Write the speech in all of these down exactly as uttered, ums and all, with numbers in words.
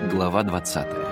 Глава двадцатая.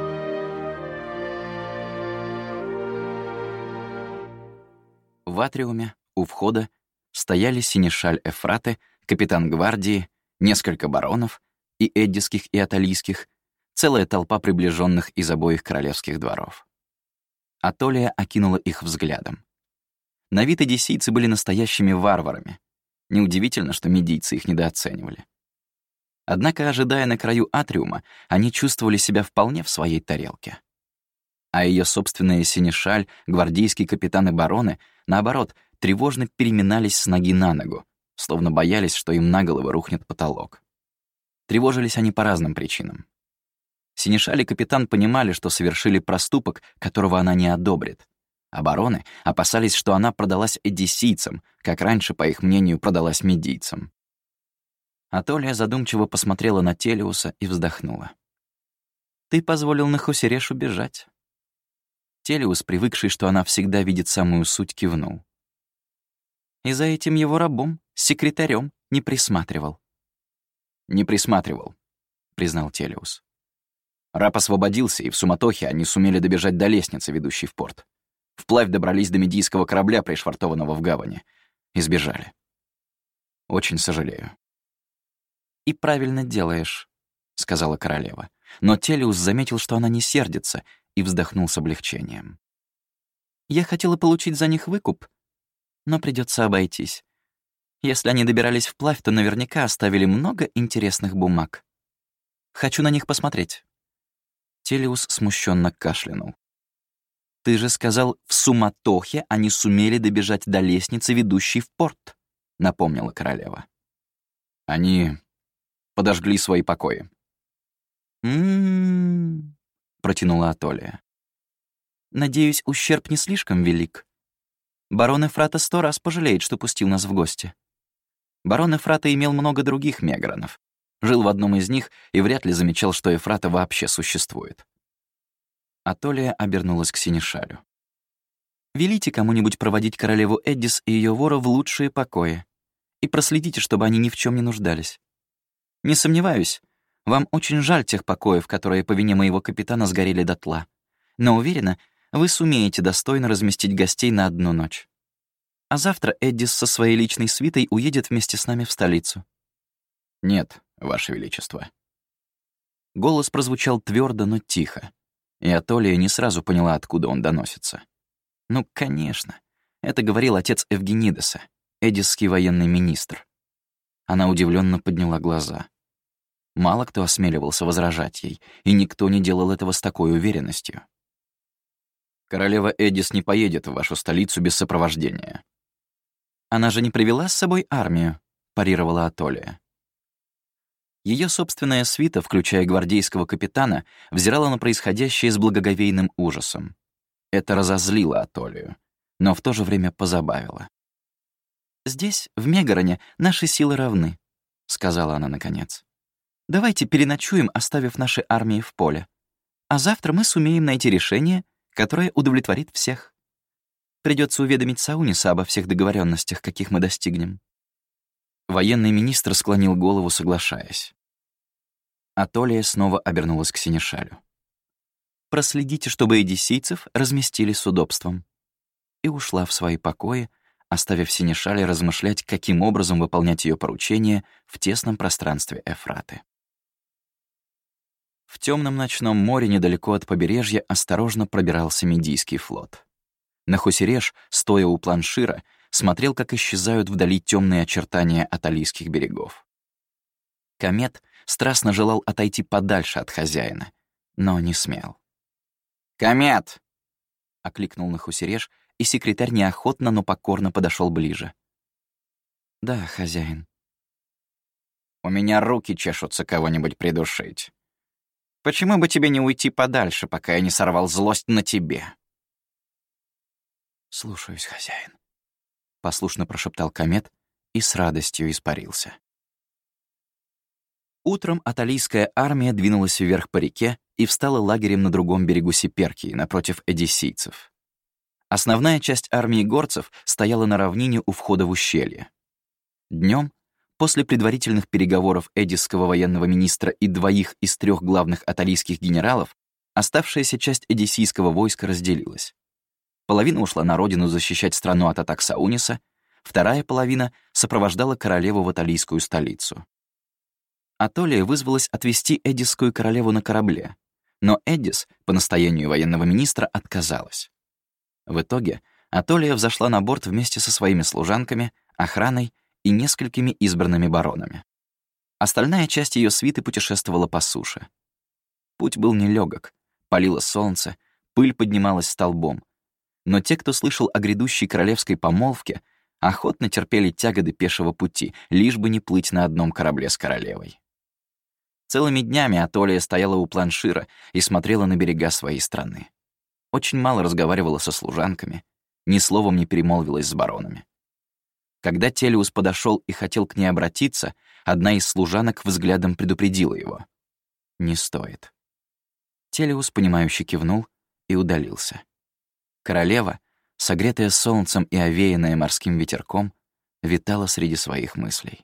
В атриуме, у входа, стояли синешаль Эфраты, капитан гвардии, несколько баронов, и эддиских, и аталийских, целая толпа приближенных из обоих королевских дворов. Атолия окинула их взглядом. На вид одиссийцы были настоящими варварами. Неудивительно, что медийцы их недооценивали. Однако, ожидая на краю атриума, они чувствовали себя вполне в своей тарелке. А ее собственные синешаль, гвардейские капитаны и бароны, наоборот, тревожно переминались с ноги на ногу, словно боялись, что им на голову рухнет потолок. Тревожились они по разным причинам. Синешаль и капитан понимали, что совершили проступок, которого она не одобрит, а бароны опасались, что она продалась эдиссийцам, как раньше, по их мнению, продалась медийцам. Атолия задумчиво посмотрела на Телиуса и вздохнула. «Ты позволил Нахусереш убежать». Телиус, привыкший, что она всегда видит самую суть, кивнул. «И за этим его рабом, секретарем, не присматривал». «Не присматривал», — признал Телиус. Раб освободился, и в суматохе они сумели добежать до лестницы, ведущей в порт. Вплавь добрались до медийского корабля, пришвартованного в гавани, и сбежали. Очень сожалею. «И правильно делаешь», — сказала королева. Но Телиус заметил, что она не сердится, и вздохнул с облегчением. «Я хотела получить за них выкуп, но придется обойтись. Если они добирались вплавь, то наверняка оставили много интересных бумаг. Хочу на них посмотреть». Телиус смущенно кашлянул. «Ты же сказал, в суматохе они сумели добежать до лестницы, ведущей в порт», — напомнила королева. «Они подожгли свои покои». «М-м-м», протянула Атолия. «Надеюсь, ущерб не слишком велик. Барон Эфрата сто раз пожалеет, что пустил нас в гости». Барон Эфрата имел много других мегранов, жил в одном из них и вряд ли замечал, что Эфрата вообще существует. Атолия обернулась к синешалю. «Велите кому-нибудь проводить королеву Эддис и ее вора в лучшие покои и проследите, чтобы они ни в чем не нуждались. Не сомневаюсь, вам очень жаль тех покоев, которые по вине моего капитана сгорели дотла, но уверена, вы сумеете достойно разместить гостей на одну ночь. А завтра Эддис со своей личной свитой уедет вместе с нами в столицу». «Нет, Ваше Величество». Голос прозвучал твердо, но тихо, и Атолия не сразу поняла, откуда он доносится. Ну, конечно, это говорил отец Эвгенидеса, эдисский военный министр. Она удивленно подняла глаза. Мало кто осмеливался возражать ей, и никто не делал этого с такой уверенностью. «Королева Эддис не поедет в вашу столицу без сопровождения». «Она же не привела с собой армию», — парировала Атолия. Ее собственная свита, включая гвардейского капитана, взирала на происходящее с благоговейным ужасом. Это разозлило Атолию, но в то же время позабавило. «Здесь, в Мегароне, наши силы равны», — сказала она наконец. «Давайте переночуем, оставив наши армии в поле. А завтра мы сумеем найти решение, которое удовлетворит всех. Придется уведомить Сауниса обо всех договоренностях, каких мы достигнем». Военный министр склонил голову, соглашаясь. Атолия снова обернулась к синешалю. «Проследите, чтобы эдиссийцев разместили с удобством». И ушла в свои покои, оставив синешаля размышлять, каким образом выполнять ее поручение в тесном пространстве Эфраты. В темном ночном море недалеко от побережья осторожно пробирался медийский флот. Нахусереш, стоя у планшира, смотрел, как исчезают вдали темные очертания аталийских берегов. Комет страстно желал отойти подальше от хозяина, но не смел. «Комет!» — окликнул Нахусереш, и секретарь неохотно, но покорно подошел ближе. «Да, хозяин». «У меня руки чешутся кого-нибудь придушить. Почему бы тебе не уйти подальше, пока я не сорвал злость на тебе?» «Слушаюсь, хозяин», — послушно прошептал Комет и с радостью испарился. Утром аталийская армия двинулась вверх по реке и встала лагерем на другом берегу Сиперкии, напротив эдиссийцев. Основная часть армии горцев стояла на равнине у входа в ущелье. Днем После предварительных переговоров эдисского военного министра и двоих из трех главных аталийских генералов, оставшаяся часть эдиссийского войска разделилась. Половина ушла на родину защищать страну от атак Сауниса, вторая половина сопровождала королеву в аталийскую столицу. Атолия вызвалась отвезти эдисскую королеву на корабле, но Эдис, по настоянию военного министра, отказалась. В итоге Атолия взошла на борт вместе со своими служанками, охраной и несколькими избранными баронами. Остальная часть ее свиты путешествовала по суше. Путь был нелегок, палило солнце, пыль поднималась столбом. Но те, кто слышал о грядущей королевской помолвке, охотно терпели тяготы пешего пути, лишь бы не плыть на одном корабле с королевой. Целыми днями Атолия стояла у планшира и смотрела на берега своей страны. Очень мало разговаривала со служанками, ни словом не перемолвилась с баронами. Когда Телиус подошел и хотел к ней обратиться, одна из служанок взглядом предупредила его. «Не стоит». Телиус, понимающе кивнул и удалился. Королева, согретая солнцем и овеянная морским ветерком, витала среди своих мыслей.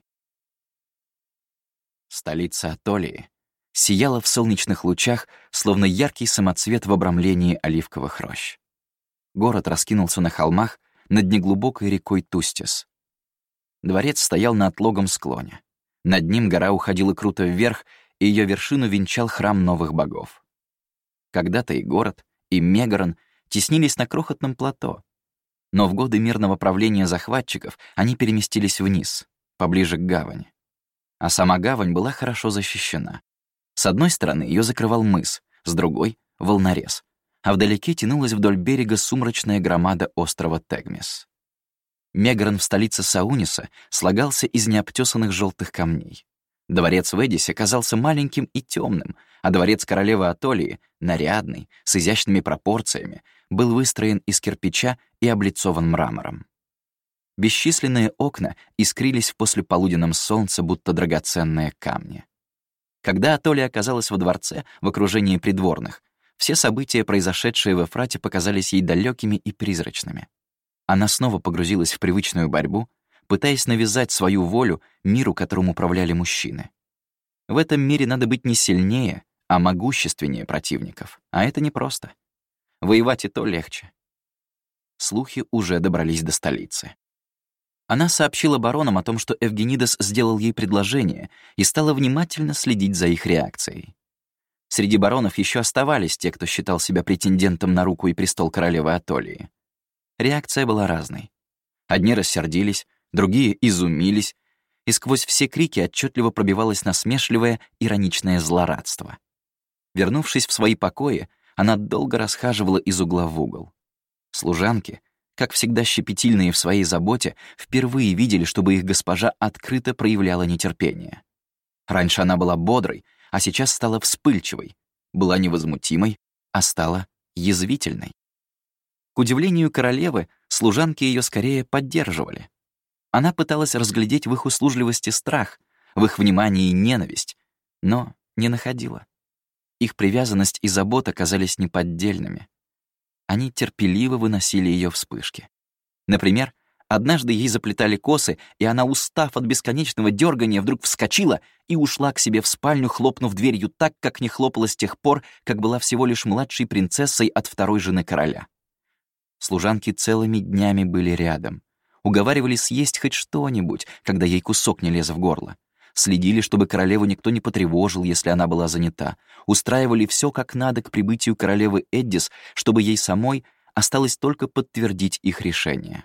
Столица Атолии сияла в солнечных лучах, словно яркий самоцвет в обрамлении оливковых рощ. Город раскинулся на холмах над неглубокой рекой Тустис. Дворец стоял на отлогом склоне. Над ним гора уходила круто вверх, и ее вершину венчал храм новых богов. Когда-то и город, и Мегарон теснились на крохотном плато, но в годы мирного правления захватчиков они переместились вниз, поближе к гавани. А сама гавань была хорошо защищена. С одной стороны ее закрывал мыс, с другой — волнорез, а вдалеке тянулась вдоль берега сумрачная громада острова Тегмис. Мегарон в столице Сауниса слагался из необтесанных желтых камней. Дворец в Эдисе казался маленьким и темным, а дворец королевы Атолии, нарядный, с изящными пропорциями, был выстроен из кирпича и облицован мрамором. Бесчисленные окна искрились в послеполуденном солнце, будто драгоценные камни. Когда Атолия оказалась во дворце, в окружении придворных, все события, произошедшие в Эфрате, показались ей далекими и призрачными. Она снова погрузилась в привычную борьбу, пытаясь навязать свою волю миру, которым управляли мужчины. В этом мире надо быть не сильнее, а могущественнее противников, а это непросто. Воевать и то легче. Слухи уже добрались до столицы. Она сообщила баронам о том, что Эвгенидес сделал ей предложение, и стала внимательно следить за их реакцией. Среди баронов еще оставались те, кто считал себя претендентом на руку и престол королевы Атолии. Реакция была разной. Одни рассердились, другие изумились, и сквозь все крики отчетливо пробивалось насмешливое, ироничное злорадство. Вернувшись в свои покои, она долго расхаживала из угла в угол. Служанки, как всегда щепетильные в своей заботе, впервые видели, чтобы их госпожа открыто проявляла нетерпение. Раньше она была бодрой, а сейчас стала вспыльчивой, была невозмутимой, а стала язвительной. К удивлению королевы, служанки ее скорее поддерживали. Она пыталась разглядеть в их услужливости страх, в их внимании ненависть, но не находила. Их привязанность и забота казались неподдельными. Они терпеливо выносили ее вспышки. Например, однажды ей заплетали косы, и она, устав от бесконечного дергания, вдруг вскочила и ушла к себе в спальню, хлопнув дверью так, как не хлопала с тех пор, как была всего лишь младшей принцессой от второй жены короля. Служанки целыми днями были рядом. Уговаривали съесть хоть что-нибудь, когда ей кусок не лез в горло. Следили, чтобы королеву никто не потревожил, если она была занята. Устраивали все как надо к прибытию королевы Эддис, чтобы ей самой осталось только подтвердить их решение.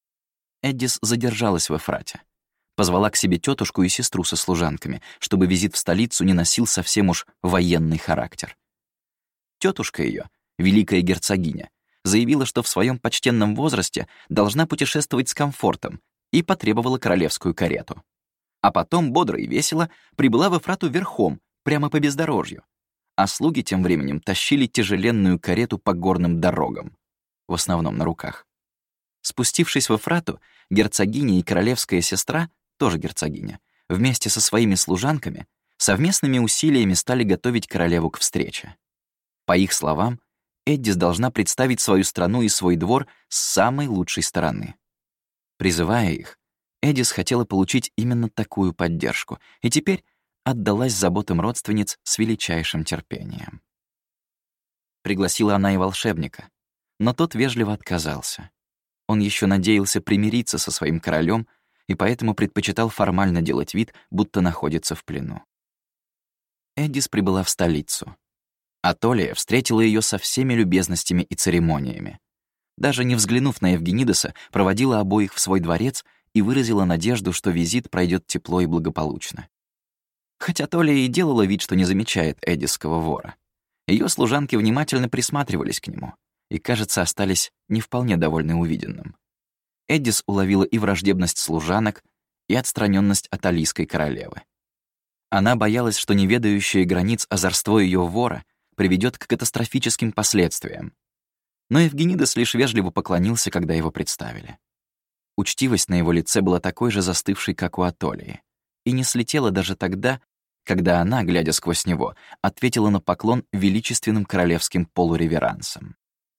Эддис задержалась в Эфрате. Позвала к себе тетушку и сестру со служанками, чтобы визит в столицу не носил совсем уж военный характер. Тетушка ее, великая герцогиня, заявила, что в своем почтенном возрасте должна путешествовать с комфортом, и потребовала королевскую карету. А потом, бодро и весело, прибыла в Эфрату верхом, прямо по бездорожью. А слуги тем временем тащили тяжеленную карету по горным дорогам, в основном на руках. Спустившись в Эфрату, герцогиня и королевская сестра, тоже герцогиня, вместе со своими служанками, совместными усилиями стали готовить королеву к встрече. По их словам, Эддис должна представить свою страну и свой двор с самой лучшей стороны. Призывая их, Эдис хотела получить именно такую поддержку, и теперь отдалась заботам родственниц с величайшим терпением. Пригласила она и волшебника, но тот вежливо отказался. Он еще надеялся примириться со своим королем и поэтому предпочитал формально делать вид, будто находится в плену. Эдис прибыла в столицу. Атолия встретила ее со всеми любезностями и церемониями. Даже не взглянув на Евгенидеса, проводила обоих в свой дворец и выразила надежду, что визит пройдет тепло и благополучно. Хотя Толия и делала вид, что не замечает эдисского вора. Ее служанки внимательно присматривались к нему и, кажется, остались не вполне довольны увиденным. Эдис уловила и враждебность служанок, и отстраненность от алийской королевы. Она боялась, что неведающее границ озорство ее вора приведет к катастрофическим последствиям. Но Евгенидес лишь вежливо поклонился, когда его представили. Учтивость на его лице была такой же застывшей, как у Атолии, и не слетела даже тогда, когда она, глядя сквозь него, ответила на поклон величественным королевским полуреверансом.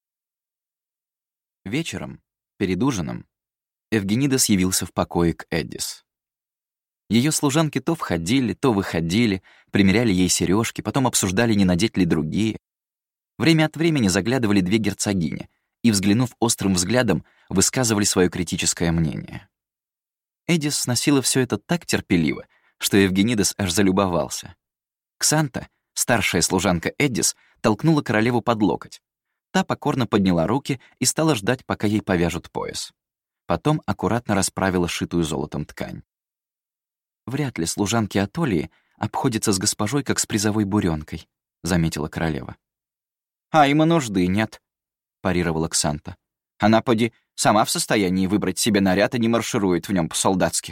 Вечером, перед ужином, Евгенидес явился в покое к Эдис. Ее служанки то входили, то выходили, примеряли ей сережки, потом обсуждали, не надеть ли другие. Время от времени заглядывали две герцогини и, взглянув острым взглядом, высказывали свое критическое мнение. Эдис сносила все это так терпеливо, что Евгенидес аж залюбовался. Ксанта, старшая служанка Эдис, толкнула королеву под локоть. Та покорно подняла руки и стала ждать, пока ей повяжут пояс. Потом аккуратно расправила шитую золотом ткань. «Вряд ли служанки Атолии обходятся с госпожой, как с призовой буренкой», — заметила королева. «А им и нужды нет», — парировала Ксанта. «Она, поди, сама в состоянии выбрать себе наряд и не марширует в нем по-солдатски».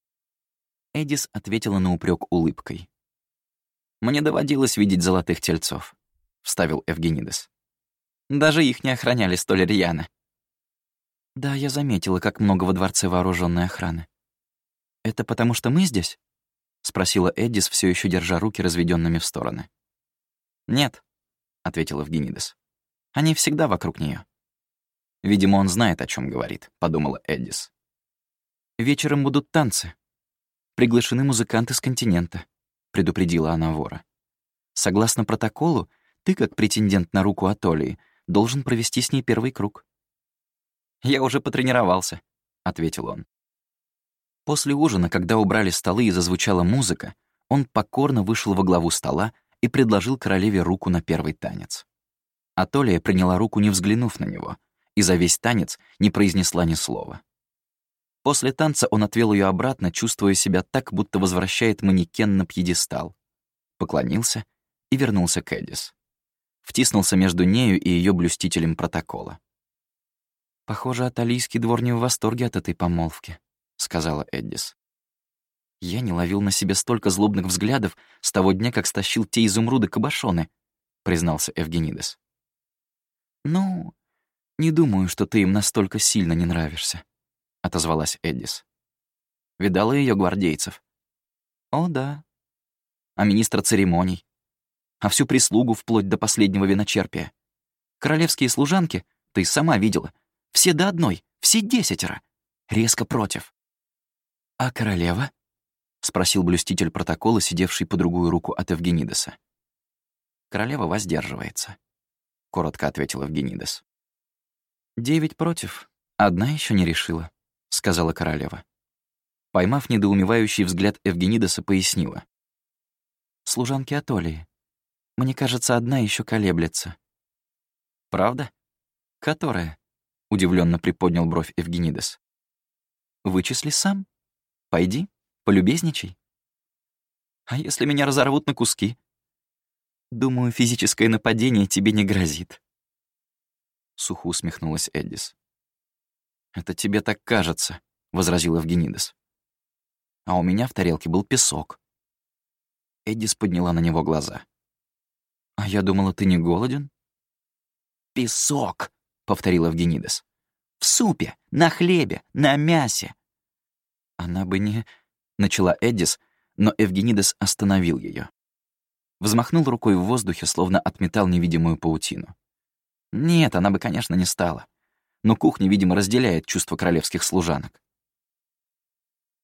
Эдис ответила на упрек улыбкой. «Мне доводилось видеть золотых тельцов», — вставил Евгенидес. «Даже их не охраняли столь рьяно». «Да, я заметила, как много во дворце вооруженной охраны. Это потому, что мы здесь?» — спросила Эдис, все еще держа руки разведенными в стороны. «Нет», — ответил Евгенидес. «Они всегда вокруг нее. «Видимо, он знает, о чем говорит», — подумала Эдис. «Вечером будут танцы. Приглашены музыканты с континента», — предупредила она вора. «Согласно протоколу, ты, как претендент на руку Атолии, должен провести с ней первый круг». «Я уже потренировался», — ответил он. После ужина, когда убрали столы и зазвучала музыка, он покорно вышел во главу стола и предложил королеве руку на первый танец. Атолия приняла руку, не взглянув на него, и за весь танец не произнесла ни слова. После танца он отвел ее обратно, чувствуя себя так, будто возвращает манекен на пьедестал. Поклонился и вернулся к Эдис. Втиснулся между нею и ее блюстителем протокола. «Похоже, аталийский двор не в восторге от этой помолвки», — сказала Эдис. «Я не ловил на себе столько злобных взглядов с того дня, как стащил те изумруды-кабошоны», — признался Евгенидес. «Ну, не думаю, что ты им настолько сильно не нравишься», — отозвалась Эдис. «Видала ее гвардейцев?» «О, да. А министра церемоний? А всю прислугу вплоть до последнего виночерпия? Королевские служанки, ты сама видела, все до одной, все десятеро, резко против». «А королева?» — спросил блюститель протокола, сидевший по другую руку от Евгенидеса. «Королева воздерживается», — коротко ответил Евгенидес. «Девять против, одна еще не решила», — сказала королева. Поймав недоумевающий взгляд Евгенидеса, пояснила. «Служанки Атолии. Мне кажется, одна еще колеблется». «Правда? Которая?» — удивленно приподнял бровь Евгенидес. «Вычисли сам. Пойди, полюбезничай». «А если меня разорвут на куски?» «Думаю, физическое нападение тебе не грозит». Сухо усмехнулась Эдис. «Это тебе так кажется», — возразил Евгенидес. «А у меня в тарелке был песок». Эдис подняла на него глаза. «А я думала, ты не голоден?» «Песок», — повторил Евгенидес. «В супе, на хлебе, на мясе». «Она бы не...» — начала Эдис, но Евгенидес остановил ее. Взмахнул рукой в воздухе, словно отметал невидимую паутину. Нет, она бы, конечно, не стала. Но кухня, видимо, разделяет чувства королевских служанок.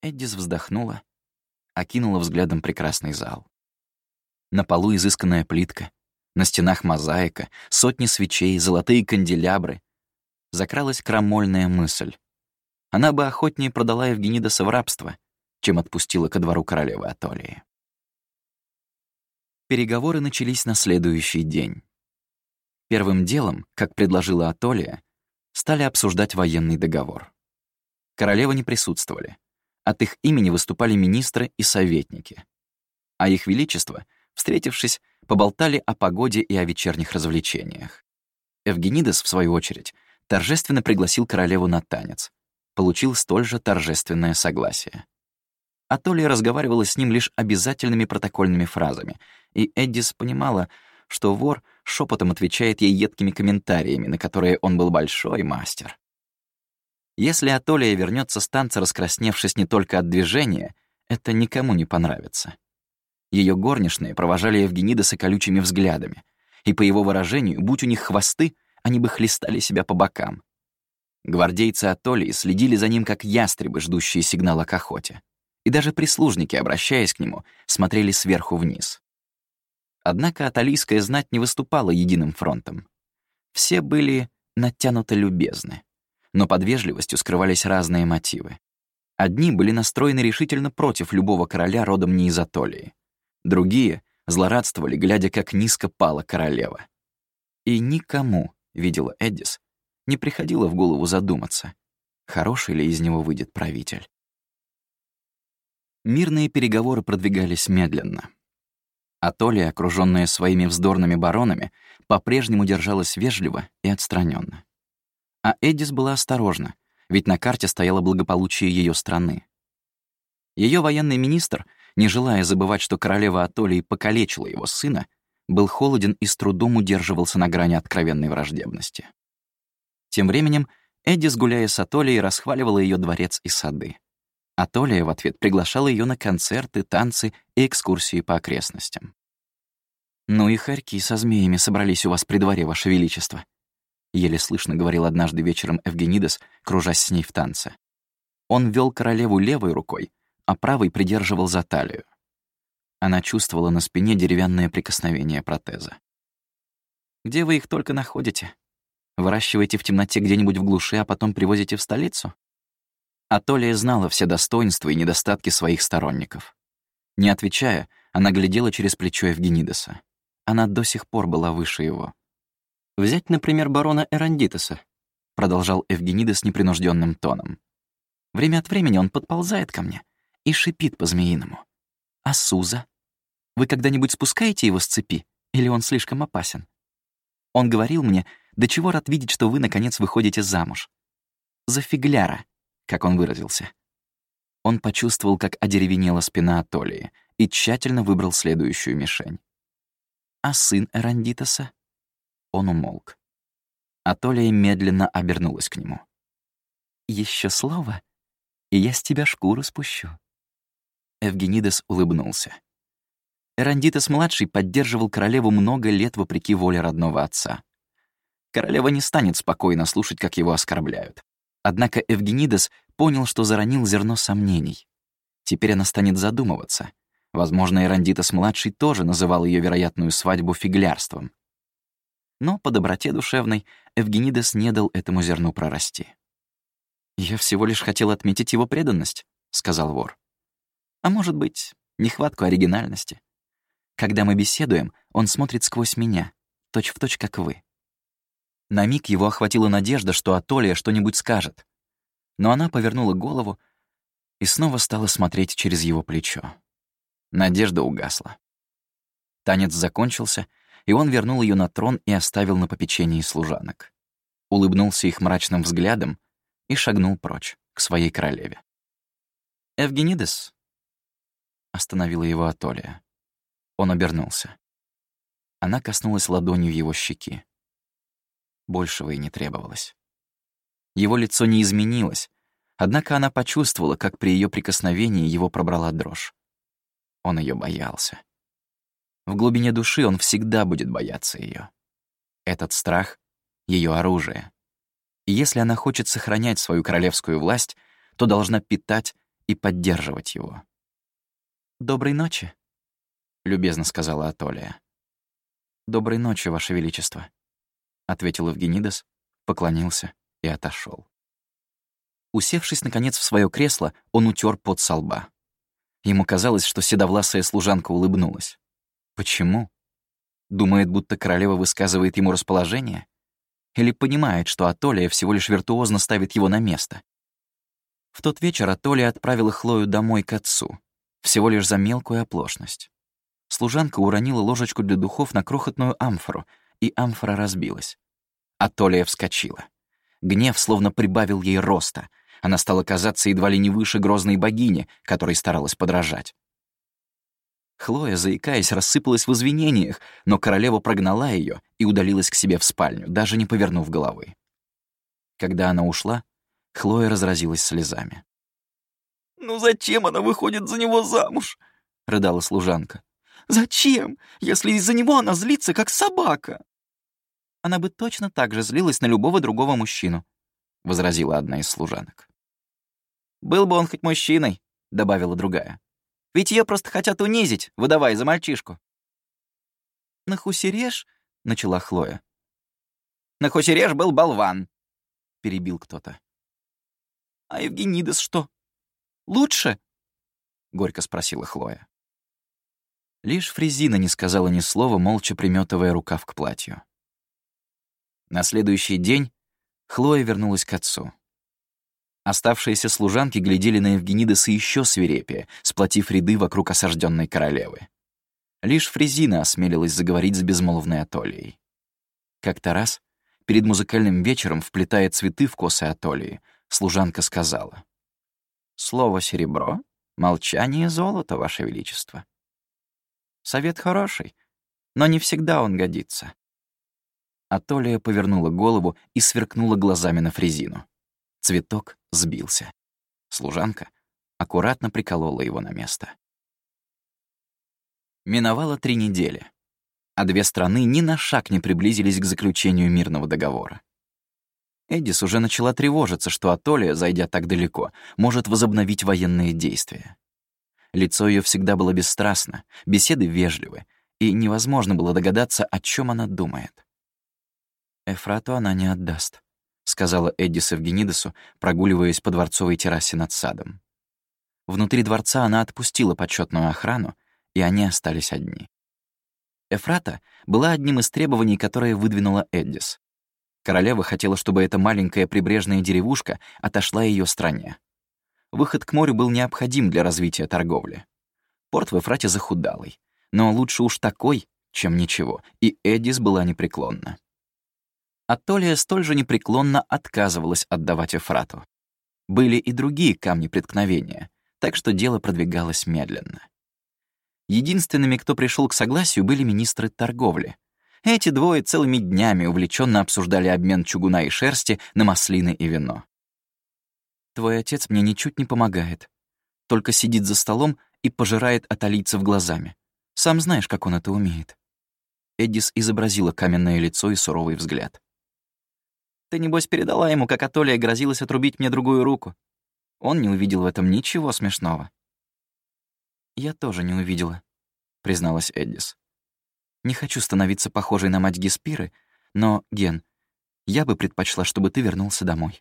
Эддис вздохнула, окинула взглядом прекрасный зал. На полу изысканная плитка, на стенах мозаика, сотни свечей, золотые канделябры. Закралась крамольная мысль. Она бы охотнее продала Евгенидеса в рабство, чем отпустила ко двору королевы Атолии. Переговоры начались на следующий день. Первым делом, как предложила Атолия, стали обсуждать военный договор. Королевы не присутствовали. От их имени выступали министры и советники. А их величество, встретившись, поболтали о погоде и о вечерних развлечениях. Евгенидес, в свою очередь, торжественно пригласил королеву на танец. Получил столь же торжественное согласие. Атолия разговаривала с ним лишь обязательными протокольными фразами, и Эддис понимала, что вор шепотом отвечает ей едкими комментариями, на которые он был большой мастер. Если Атолия вернется с танца, раскрасневшись не только от движения, это никому не понравится. Ее горничные провожали Евгенидеса колючими взглядами, и, по его выражению, будь у них хвосты, они бы хлестали себя по бокам. Гвардейцы Атолии следили за ним, как ястребы, ждущие сигнала к охоте. И даже прислужники, обращаясь к нему, смотрели сверху вниз. Однако атолийская знать не выступала единым фронтом. Все были натянуто любезны, но под вежливостью скрывались разные мотивы. Одни были настроены решительно против любого короля родом не из Атолии. Другие злорадствовали, глядя, как низко пала королева. И никому, видела Эддис, не приходило в голову задуматься, хороший ли из него выйдет правитель. Мирные переговоры продвигались медленно. Атолия, окружённая своими вздорными баронами, по-прежнему держалась вежливо и отстраненно. А Эддис была осторожна, ведь на карте стояло благополучие ее страны. Ее военный министр, не желая забывать, что королева Атолии покалечила его сына, был холоден и с трудом удерживался на грани откровенной враждебности. Тем временем Эддис, гуляя с Атолией, расхваливала ее дворец и сады. Атолия в ответ приглашала ее на концерты, танцы и экскурсии по окрестностям. «Ну и хорьки со змеями собрались у вас при дворе, Ваше Величество», — еле слышно говорил однажды вечером Евгенидес, кружась с ней в танце. Он вел королеву левой рукой, а правой придерживал за талию. Она чувствовала на спине деревянное прикосновение протеза. «Где вы их только находите? Выращиваете в темноте где-нибудь в глуши, а потом привозите в столицу?» Атолия знала все достоинства и недостатки своих сторонников. Не отвечая, она глядела через плечо Евгенидеса. Она до сих пор была выше его. «Взять, например, барона Эрандитеса», — продолжал Евгенидес непринужденным тоном. «Время от времени он подползает ко мне и шипит по-змеиному. А Суза? Вы когда-нибудь спускаете его с цепи, или он слишком опасен? Он говорил мне, до чего рад видеть, что вы, наконец, выходите замуж. За фигляра, как он выразился». Он почувствовал, как одеревенела спина Атолии, и тщательно выбрал следующую мишень. «А сын Эрандитеса?» Он умолк. Атолия медленно обернулась к нему. «Еще слово, и я с тебя шкуру спущу». Евгенидес улыбнулся. Эрандитес-младший поддерживал королеву много лет вопреки воле родного отца. Королева не станет спокойно слушать, как его оскорбляют. Однако Евгенидес понял, что заронил зерно сомнений. Теперь она станет задумываться. Возможно, Эрандитес-младший тоже называл ее вероятную свадьбу фиглярством. Но по доброте душевной Евгенидес не дал этому зерну прорасти. «Я всего лишь хотел отметить его преданность», — сказал вор. «А может быть, нехватку оригинальности. Когда мы беседуем, он смотрит сквозь меня, точь-в-точь, как вы». На миг его охватила надежда, что Атолия что-нибудь скажет. Но она повернула голову и снова стала смотреть через его плечо. Надежда угасла. Танец закончился, и он вернул ее на трон и оставил на попечении служанок. Улыбнулся их мрачным взглядом и шагнул прочь, к своей королеве. «Евгенидес?» — остановила его Атолия. Он обернулся. Она коснулась ладонью его щеки. Большего и не требовалось. Его лицо не изменилось, однако она почувствовала, как при ее прикосновении его пробрала дрожь. Он ее боялся. В глубине души он всегда будет бояться ее. Этот страх — ее оружие. И если она хочет сохранять свою королевскую власть, то должна питать и поддерживать его. «Доброй ночи», — любезно сказала Атолия. «Доброй ночи, Ваше Величество», — ответил Евгенидес, поклонился и отошел. Усевшись, наконец, в свое кресло, он утер пот со лба. Ему казалось, что седовласая служанка улыбнулась. Почему? Думает, будто королева высказывает ему расположение? Или понимает, что Атолия всего лишь виртуозно ставит его на место? В тот вечер Атолия отправила Хлою домой к отцу, всего лишь за мелкую оплошность. Служанка уронила ложечку для духов на крохотную амфору, и амфора разбилась. Атолия вскочила. Гнев словно прибавил ей роста. Она стала казаться едва ли не выше грозной богини, которой старалась подражать. Хлоя, заикаясь, рассыпалась в извинениях, но королева прогнала ее и удалилась к себе в спальню, даже не повернув головы. Когда она ушла, Хлоя разразилась слезами. «Ну зачем она выходит за него замуж?» — рыдала служанка. «Зачем, если из-за него она злится, как собака?» «Она бы точно так же злилась на любого другого мужчину», — возразила одна из служанок. «Был бы он хоть мужчиной», — добавила другая. «Ведь ее просто хотят унизить, выдавая за мальчишку». «Нахусерешь?» — начала Хлоя. «Нахусереш был болван», — перебил кто-то. «А Евгенидес что? Лучше?» — горько спросила Хлоя. Лишь Фрезина не сказала ни слова, молча приметывая рукав к платью. На следующий день Хлоя вернулась к отцу. Оставшиеся служанки глядели на Евгенидеса еще свирепее, сплотив ряды вокруг осажденной королевы. Лишь Фрезина осмелилась заговорить с безмолвной Атолией. Как-то раз, перед музыкальным вечером, вплетая цветы в косы Атолии, служанка сказала: «Слово серебро, молчание золото, Ваше Величество. Совет хороший, но не всегда он годится». Атолия повернула голову и сверкнула глазами на Фрезину. Цветок сбился. Служанка аккуратно приколола его на место. Миновало три недели, а две страны ни на шаг не приблизились к заключению мирного договора. Эдис уже начала тревожиться, что Атолия, зайдя так далеко, может возобновить военные действия. Лицо ее всегда было бесстрастно, беседы вежливы, и невозможно было догадаться, о чем она думает. «Эфрату она не отдаст», — сказала Эддис Евгенидесу, прогуливаясь по дворцовой террасе над садом. Внутри дворца она отпустила почетную охрану, и они остались одни. Эфрата была одним из требований, которые выдвинула Эддис. Королева хотела, чтобы эта маленькая прибрежная деревушка отошла ее стране. Выход к морю был необходим для развития торговли. Порт в Эфрате захудалый, но лучше уж такой, чем ничего, и Эддис была непреклонна. Атолия столь же непреклонно отказывалась отдавать Эфрату. Были и другие камни преткновения, так что дело продвигалось медленно. Единственными, кто пришел к согласию, были министры торговли. Эти двое целыми днями увлеченно обсуждали обмен чугуна и шерсти на маслины и вино. «Твой отец мне ничуть не помогает. Только сидит за столом и пожирает атолийцев глазами. Сам знаешь, как он это умеет». Эддис изобразила каменное лицо и суровый взгляд. «Ты, небось, передала ему, как Атолия грозилась отрубить мне другую руку. Он не увидел в этом ничего смешного». «Я тоже не увидела», — призналась Эддис. «Не хочу становиться похожей на мать Геспиры, но, Ген, я бы предпочла, чтобы ты вернулся домой».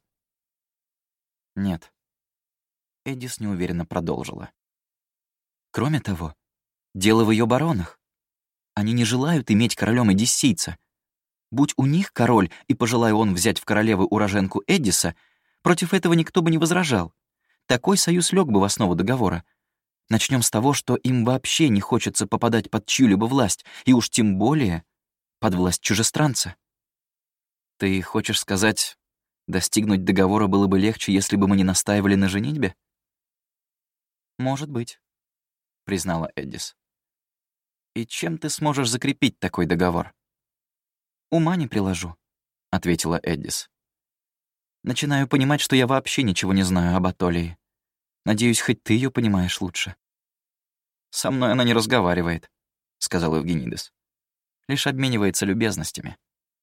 «Нет». Эддис неуверенно продолжила. «Кроме того, дело в ее баронах. Они не желают иметь королем эдиссийца. Будь у них король, и пожелая он взять в королевы уроженку Эдиса, против этого никто бы не возражал. Такой союз лег бы в основу договора. Начнем с того, что им вообще не хочется попадать под чью-либо власть, и уж тем более под власть чужестранца. Ты хочешь сказать, достигнуть договора было бы легче, если бы мы не настаивали на женитьбе? Может быть, признала Эддис. И чем ты сможешь закрепить такой договор? Ума не приложу, ответила Эддис. Начинаю понимать, что я вообще ничего не знаю об Атолии. Надеюсь, хоть ты ее понимаешь лучше. «Со мной она не разговаривает», — сказал Евгенидес. «Лишь обменивается любезностями».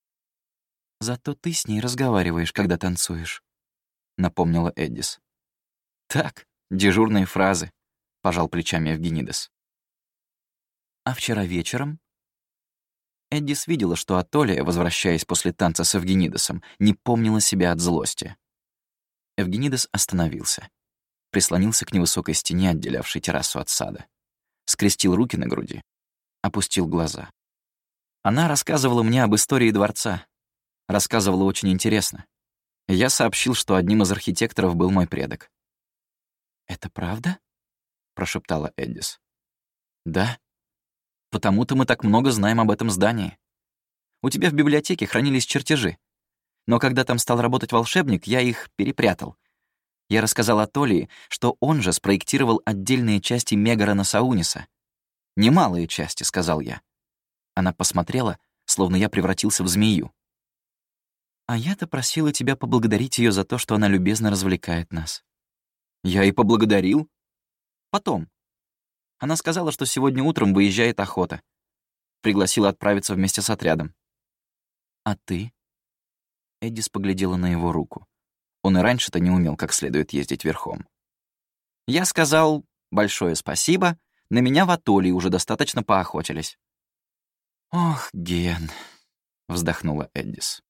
«Зато ты с ней разговариваешь, когда танцуешь», — напомнила Эддис. «Так, Дежурные фразы, — пожал плечами Евгенидес. А вчера вечером Эддис видела, что Атолия, возвращаясь после танца с Евгенидесом, не помнила себя от злости. Евгенидес остановился, прислонился к невысокой стене, отделявшей террасу от сада, скрестил руки на груди, опустил глаза. Она рассказывала мне об истории дворца. Рассказывала очень интересно. Я сообщил, что одним из архитекторов был мой предок. «Это правда?» — прошептала Эддис. «Да. Потому-то мы так много знаем об этом здании. У тебя в библиотеке хранились чертежи. Но когда там стал работать волшебник, я их перепрятал. Я рассказал Атолии, что он же спроектировал отдельные части Мегарона Сауниса. «Немалые части», — сказал я. Она посмотрела, словно я превратился в змею. «А я-то просила тебя поблагодарить ее за то, что она любезно развлекает нас». «Я и поблагодарил. Потом. Она сказала, что сегодня утром выезжает охота. Пригласила отправиться вместе с отрядом». «А ты?» Эддис поглядела на его руку. Он и раньше-то не умел как следует ездить верхом. Я сказал большое спасибо, на меня в Атолии уже достаточно поохотились. «Ох, Ген», — вздохнула Эддис.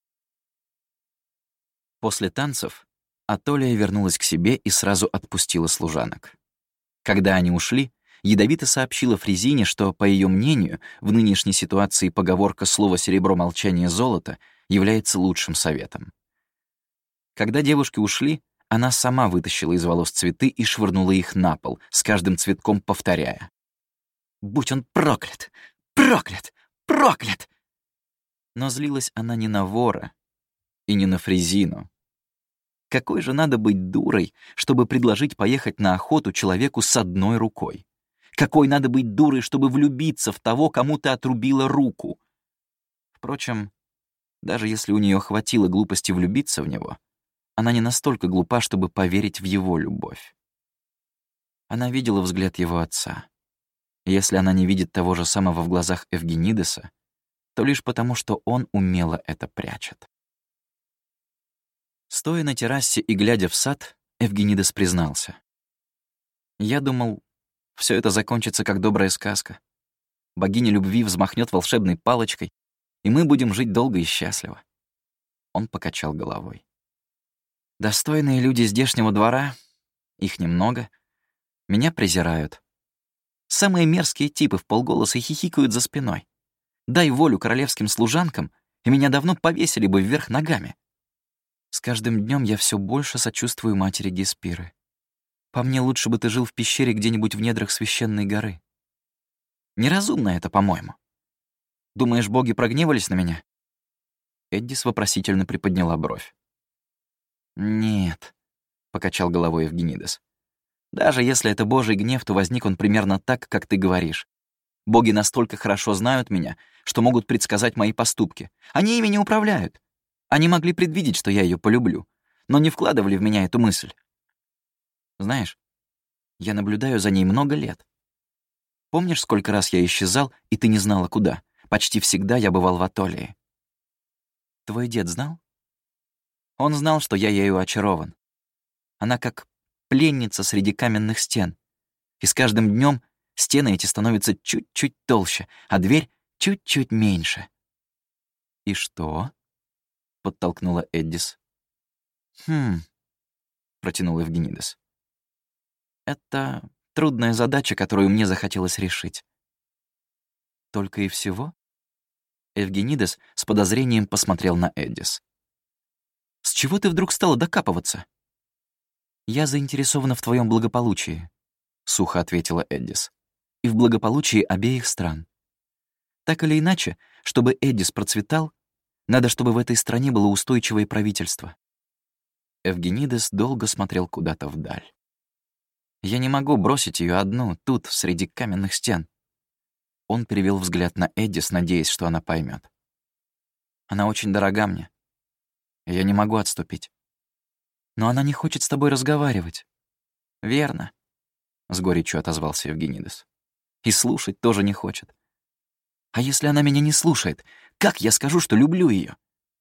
После танцев Атолия вернулась к себе и сразу отпустила служанок. Когда они ушли, ядовито сообщила Фризине, что, по ее мнению, в нынешней ситуации поговорка «слово серебро, молчание золото» является лучшим советом. Когда девушки ушли, она сама вытащила из волос цветы и швырнула их на пол, с каждым цветком повторяя: «Будь он проклят! Проклят! Проклят!» Но злилась она не на вора и не на Фризину. Какой же надо быть дурой, чтобы предложить поехать на охоту человеку с одной рукой? Какой надо быть дурой, чтобы влюбиться в того, кому ты отрубила руку? Впрочем, даже если у нее хватило глупости влюбиться в него, она не настолько глупа, чтобы поверить в его любовь. Она видела взгляд его отца. И если она не видит того же самого в глазах Евгенидеса, то лишь потому, что он умело это прячет. Стоя на террасе и глядя в сад, Евгенидес признался: «Я думал, все это закончится как добрая сказка. Богиня любви взмахнет волшебной палочкой, и мы будем жить долго и счастливо». Он покачал головой. «Достойные люди здешнего двора, их немного, меня презирают. Самые мерзкие типы вполголоса хихикают за спиной. Дай волю королевским служанкам, и меня давно повесили бы вверх ногами. С каждым днем я все больше сочувствую матери Геспиры. По мне, лучше бы ты жил в пещере где-нибудь в недрах священной горы. Неразумно это, по-моему. Думаешь, боги прогневались на меня?» Эддис вопросительно приподняла бровь. «Нет», — покачал головой Евгенидес. «Даже если это божий гнев, то возник он примерно так, как ты говоришь. Боги настолько хорошо знают меня, что могут предсказать мои поступки. Они ими не управляют. Они могли предвидеть, что я ее полюблю, но не вкладывали в меня эту мысль. Знаешь, я наблюдаю за ней много лет. Помнишь, сколько раз я исчезал, и ты не знала, куда? Почти всегда я бывал в Атолии. Твой дед знал? Он знал, что я ею очарован. Она как пленница среди каменных стен. И с каждым днем стены эти становятся чуть-чуть толще, а дверь чуть-чуть меньше. «И что?» — подтолкнула Эддис. «Хм...» — протянул Евгенидес. «Это трудная задача, которую мне захотелось решить». «Только и всего?» Евгенидес с подозрением посмотрел на Эддис. «С чего ты вдруг стала докапываться?» «Я заинтересована в твоем благополучии», — сухо ответила Эддис, «и в благополучии обеих стран. Так или иначе, чтобы Эддис процветал, надо, чтобы в этой стране было устойчивое правительство». Евгенидес долго смотрел куда-то вдаль. «Я не могу бросить ее одну, тут, среди каменных стен». Он перевел взгляд на Эддис, надеясь, что она поймет. «Она очень дорога мне. Я не могу отступить. Но она не хочет с тобой разговаривать». «Верно», — с горечью отозвался Евгенидес. «И слушать тоже не хочет. А если она меня не слушает, как я скажу, что люблю ее?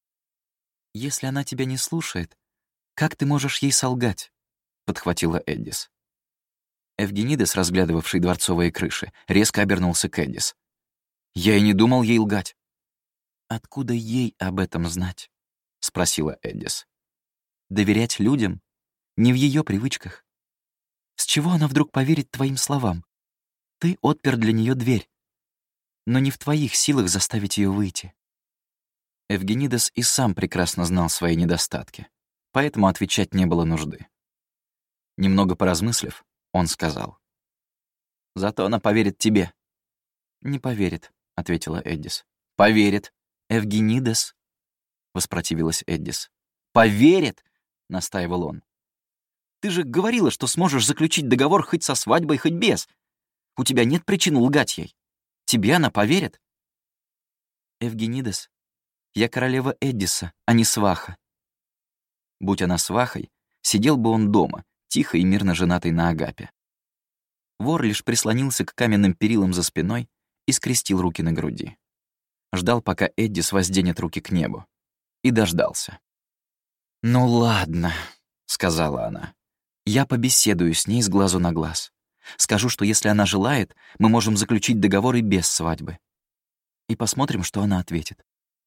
«Если она тебя не слушает, как ты можешь ей солгать?» — подхватила Эддис. Эвгенидес, разглядывавший дворцовые крыши, резко обернулся к Эддис. «Я и не думал ей лгать». «Откуда ей об этом знать?» — спросила Эддис. «Доверять людям? Не в ее привычках. С чего она вдруг поверит твоим словам? Ты отпер для нее дверь, но не в твоих силах заставить ее выйти». Эвгенидес и сам прекрасно знал свои недостатки, поэтому отвечать не было нужды. Немного поразмыслив, он сказал. «Зато она поверит тебе». «Не поверит», — ответила Эддис. «Поверит. Эвгенидес», — воспротивилась Эддис. «Поверит», — настаивал он. «Ты же говорила, что сможешь заключить договор хоть со свадьбой, хоть без. У тебя нет причин лгать ей. Тебе она поверит». «Эвгенидес, я королева Эддиса, а не сваха». Будь она свахой, сидел бы он дома, тихо и мирно женатый на Агапе. Вор лишь прислонился к каменным перилам за спиной и скрестил руки на груди. Ждал, пока Эддис возденет руки к небу. И дождался. «Ну ладно», — сказала она. «Я побеседую с ней с глазу на глаз. Скажу, что если она желает, мы можем заключить договор и без свадьбы. И посмотрим, что она ответит».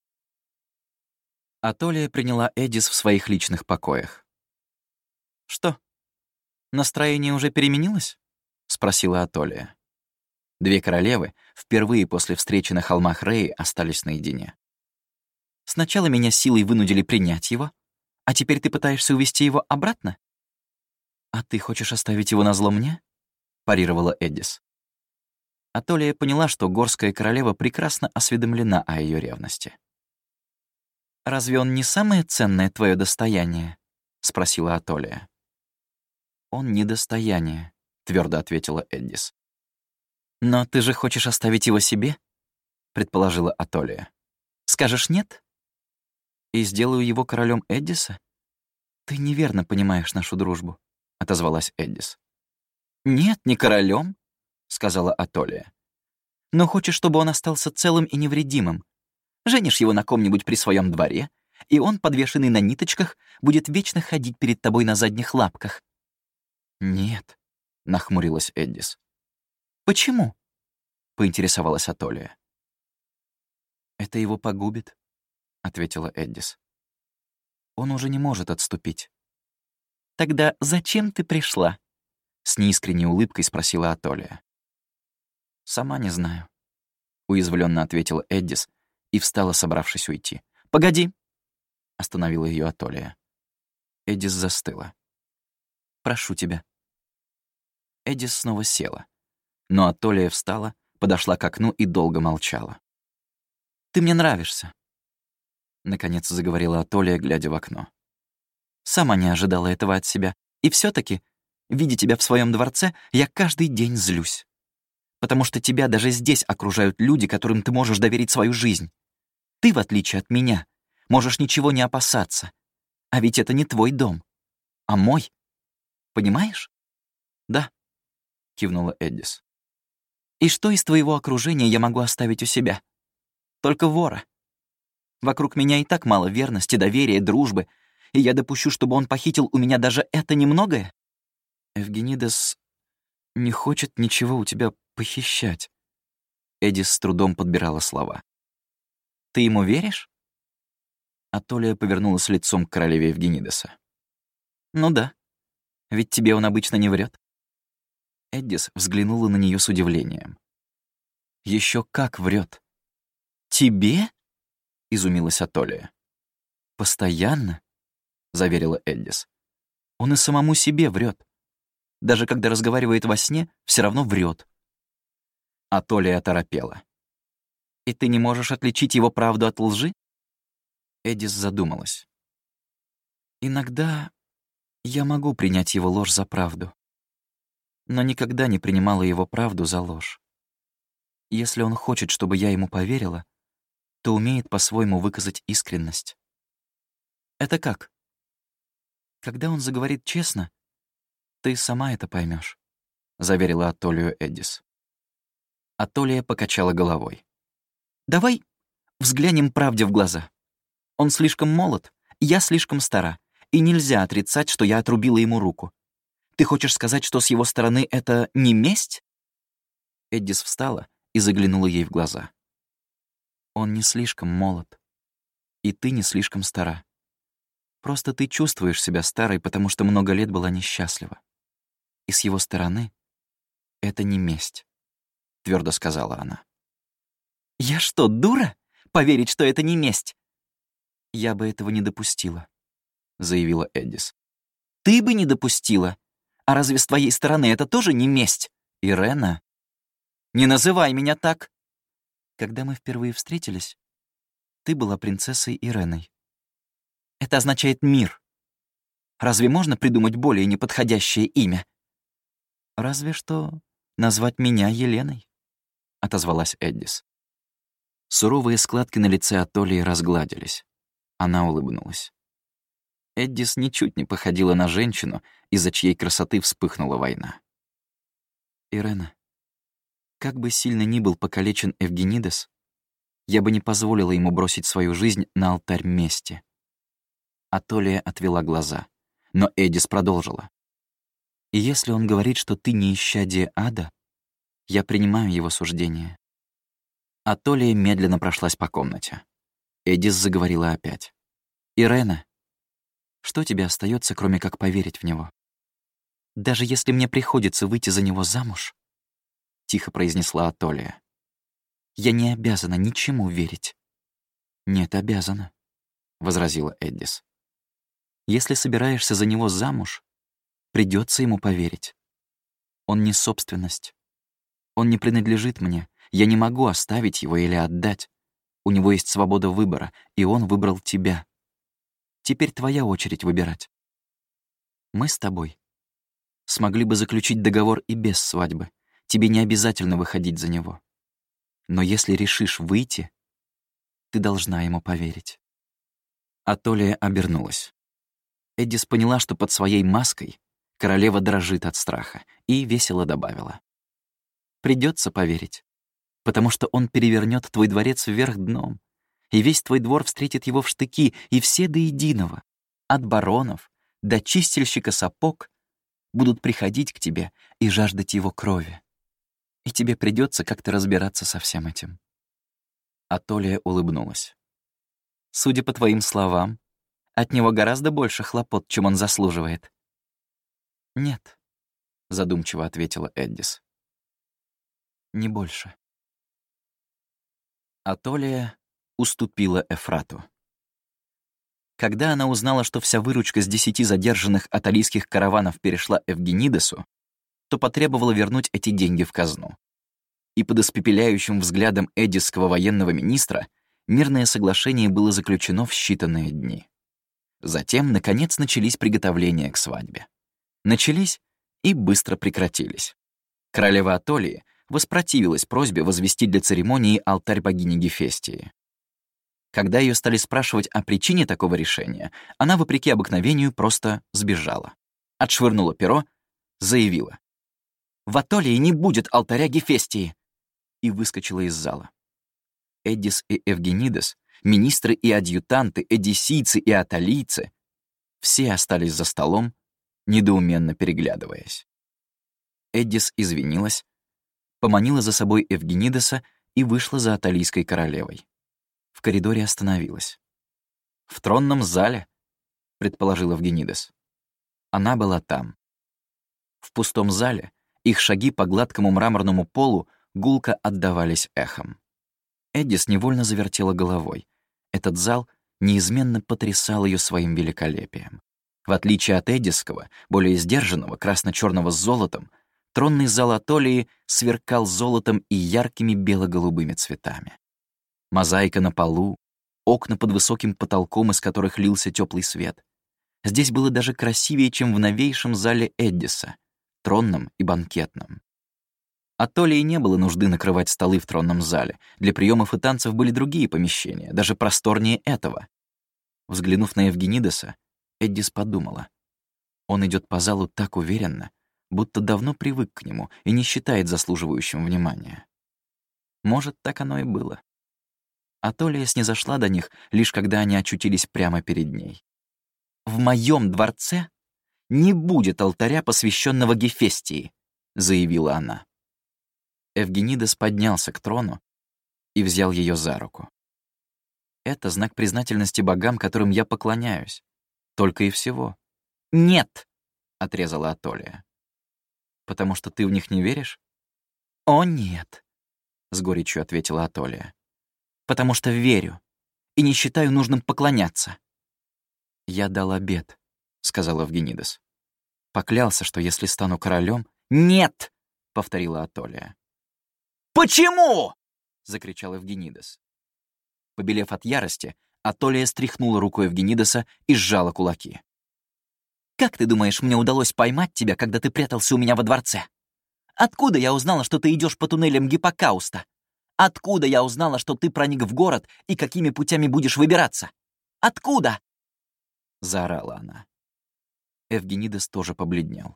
Атолия приняла Эддис в своих личных покоях. «Что, настроение уже переменилось?» — спросила Атолия. Две королевы впервые после встречи на холмах Реи остались наедине. «Сначала меня силой вынудили принять его, а теперь ты пытаешься увести его обратно? А ты хочешь оставить его назло мне?» — парировала Эддис. Атолия поняла, что горская королева прекрасно осведомлена о ее ревности. «Разве он не самое ценное твое достояние?» — спросила Атолия. «Он не достояние», — твердо ответила Эддис. «Но ты же хочешь оставить его себе?» — предположила Атолия. «Скажешь нет? И сделаю его королем Эддиса? Ты неверно понимаешь нашу дружбу», — отозвалась Эддис. «Нет, не королем», — сказала Атолия. «Но хочешь, чтобы он остался целым и невредимым. Женишь его на ком-нибудь при своем дворе, и он, подвешенный на ниточках, будет вечно ходить перед тобой на задних лапках». «Нет», — нахмурилась Эддис. «Почему?» — поинтересовалась Атолия. «Это его погубит», — ответила Эддис. «Он уже не может отступить». «Тогда зачем ты пришла?» — с неискренней улыбкой спросила Атолия. «Сама не знаю», — уязвленно ответила Эддис и встала, собравшись уйти. «Погоди!» — остановила ее Атолия. Эддис застыла. «Прошу тебя». Эддис снова села, но Атолия встала, подошла к окну и долго молчала. «Ты мне нравишься», — наконец заговорила Атолия, глядя в окно. «Сама не ожидала этого от себя, и все таки видя тебя в своем дворце, я каждый день злюсь. Потому что тебя даже здесь окружают люди, которым ты можешь доверить свою жизнь. Ты, в отличие от меня, можешь ничего не опасаться. А ведь это не твой дом, а мой. Понимаешь?» «Да», — кивнула Эддис. «И что из твоего окружения я могу оставить у себя? Только вора. Вокруг меня и так мало верности, доверия, дружбы, и я допущу, чтобы он похитил у меня даже это немногое?» «Эвгенидес не хочет ничего у тебя похищать». Эддис с трудом подбирала слова. «Ты ему веришь?» Атолия повернулась лицом к королеве Эвгенидеса. «Ну да, ведь тебе он обычно не врет». Эддис взглянула на нее с удивлением. Еще как врет. «Тебе?» — изумилась Атолия. «Постоянно?» — заверила Эддис. «Он и самому себе врет. Даже когда разговаривает во сне, все равно врет». Атолия оторопела. «И ты не можешь отличить его правду от лжи?» Эддис задумалась. «Иногда я могу принять его ложь за правду, но никогда не принимала его правду за ложь. Если он хочет, чтобы я ему поверила, то умеет по-своему выказать искренность. Это как? Когда он заговорит честно, ты сама это поймешь, заверила Атолию Эддис. Атолия покачала головой. «Давай взглянем правде в глаза. Он слишком молод, я слишком стара, и нельзя отрицать, что я отрубила ему руку. Ты хочешь сказать, что с его стороны это не месть?» Эддис встала и заглянула ей в глаза. «Он не слишком молод, и ты не слишком стара. Просто ты чувствуешь себя старой, потому что много лет была несчастлива. И с его стороны это не месть», — твердо сказала она. «Я что, дура? Поверить, что это не месть?» «Я бы этого не допустила», — заявила Эддис. «Ты бы не допустила? А разве с твоей стороны это тоже не месть? Ирена, не называй меня так!» «Когда мы впервые встретились, ты была принцессой Иреной. Это означает мир. Разве можно придумать более неподходящее имя?» «Разве что назвать меня Еленой», — отозвалась Эддис. Суровые складки на лице Атолии разгладились. Она улыбнулась. Эддис ничуть не походила на женщину, из-за чьей красоты вспыхнула война. «Ирена, как бы сильно ни был покалечен Эвгенидес, я бы не позволила ему бросить свою жизнь на алтарь мести». Атолия отвела глаза, но Эддис продолжила. «И если он говорит, что ты не исчадие ада, я принимаю его суждение». Атолия медленно прошлась по комнате. Эддис заговорила опять. «Ирена, что тебе остается, кроме как поверить в него? Даже если мне приходится выйти за него замуж, — тихо произнесла Атолия, — я не обязана ничему верить». «Нет, обязана», — возразила Эддис. «Если собираешься за него замуж, придется ему поверить. Он не собственность. Он не принадлежит мне. Я не могу оставить его или отдать. У него есть свобода выбора, и он выбрал тебя. Теперь твоя очередь выбирать. Мы с тобой смогли бы заключить договор и без свадьбы. Тебе не обязательно выходить за него. Но если решишь выйти, ты должна ему поверить». Атолия обернулась. Эддис поняла, что под своей маской королева дрожит от страха, и весело добавила. «Придется поверить, потому что он перевернет твой дворец вверх дном, и весь твой двор встретит его в штыки, и все до единого, от баронов до чистильщика сапог, будут приходить к тебе и жаждать его крови. И тебе придется как-то разбираться со всем этим». Атолия улыбнулась. «Судя по твоим словам, от него гораздо больше хлопот, чем он заслуживает». «Нет», — задумчиво ответила Эддис. «Не больше». Атолия уступила Эфрату. Когда она узнала, что вся выручка с десяти задержанных аталийских караванов перешла Эвгенидесу, то потребовала вернуть эти деньги в казну. И под испепеляющим взглядом эдисского военного министра мирное соглашение было заключено в считанные дни. Затем, наконец, начались приготовления к свадьбе. Начались и быстро прекратились. Королева Атолии воспротивилась просьбе возвести для церемонии алтарь богини Гефестии. Когда ее стали спрашивать о причине такого решения, она, вопреки обыкновению, просто сбежала. Отшвырнула перо, заявила: «В Атолии не будет алтаря Гефестии!» и выскочила из зала. Эддис и Эвгенидес, министры и адъютанты, эдиссийцы и аталийцы — все остались за столом, недоуменно переглядываясь. Эддис извинилась, поманила за собой Эвгенидеса и вышла за аталийской королевой. В коридоре остановилась. «В тронном зале», — предположил Эвгенидес. Она была там. В пустом зале их шаги по гладкому мраморному полу гулко отдавались эхом. Эддис невольно завертела головой. Этот зал неизменно потрясал ее своим великолепием. В отличие от эддисского, более сдержанного, красно-черного с золотом, тронный зал Атолии сверкал золотом и яркими бело-голубыми цветами. Мозаика на полу, окна под высоким потолком, из которых лился теплый свет. Здесь было даже красивее, чем в новейшем зале Эддиса, тронном и банкетном. Атолии не было нужды накрывать столы в тронном зале. Для приемов и танцев были другие помещения, даже просторнее этого. Взглянув на Эвгенидеса, Эддис подумала. Он идет по залу так уверенно, будто давно привык к нему и не считает заслуживающим внимания. Может, так оно и было. Атолия снизошла до них, лишь когда они очутились прямо перед ней. «В моем дворце «Не будет алтаря, посвященного Гефестии», — заявила она. Эвгенидес поднялся к трону и взял ее за руку. «Это знак признательности богам, которым я поклоняюсь. Только и всего». «Нет!» — отрезала Атолия. «Потому что ты в них не веришь?» «О, нет!» — с горечью ответила Атолия. «Потому что верю и не считаю нужным поклоняться». «Я дал обет», — сказал Эвгенидес. «Поклялся, что если стану королем...» «Нет!» — повторила Атолия. «Почему?» — закричал Эвгенидес. Побелев от ярости, Атолия стряхнула руку Эвгенидеса и сжала кулаки. «Как ты думаешь, мне удалось поймать тебя, когда ты прятался у меня во дворце? Откуда я узнала, что ты идешь по туннелям Гиппокауста? Откуда я узнала, что ты проник в город и какими путями будешь выбираться? Откуда?» — заорала она. Эвгенидес тоже побледнел.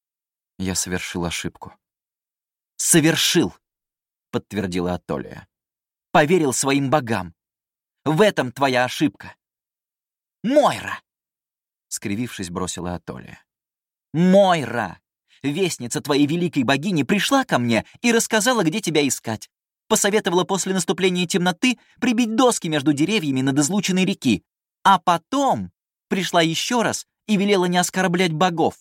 «Я совершил ошибку». «Совершил!» — подтвердила Атолия. «Поверил своим богам. В этом твоя ошибка». «Мойра!» — скривившись, бросила Атолия. «Мойра! Вестница твоей великой богини пришла ко мне и рассказала, где тебя искать. Посоветовала после наступления темноты прибить доски между деревьями над излученной реки, а потом пришла еще раз и велела не оскорблять богов.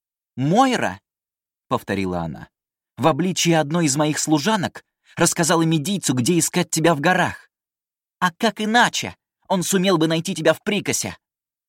Мойра, — повторила она, — в обличии одной из моих служанок рассказала медийцу, где искать тебя в горах. А как иначе он сумел бы найти тебя в Прикосе?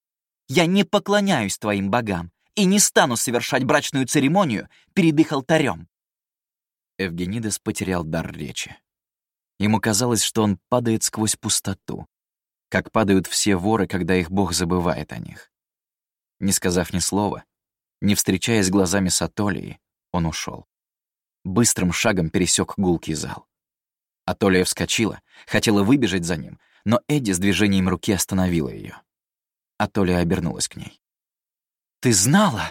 Я не поклоняюсь твоим богам и не стану совершать брачную церемонию перед их алтарем». Эвгенидес потерял дар речи. Ему казалось, что он падает сквозь пустоту, как падают все воры, когда их бог забывает о них. Не сказав ни слова, не встречаясь глазами с Атолией, он ушел. Быстрым шагом пересек гулкий зал. Атолия вскочила, хотела выбежать за ним, но Эдди с движением руки остановила ее. Атолия обернулась к ней. «Ты знала,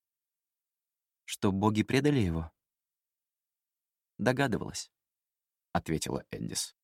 что боги предали его?» «Догадывалась», — ответила Эддис.